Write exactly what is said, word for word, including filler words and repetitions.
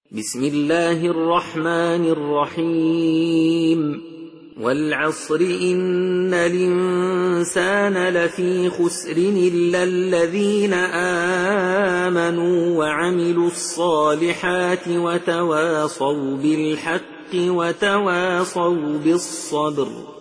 بسم الله الرحمن الرحيم والعصر إن الإنسان لفي خسر إلا الذين آمنوا وعملوا الصالحات وتواصوا بالحق وتواصوا بالصبر.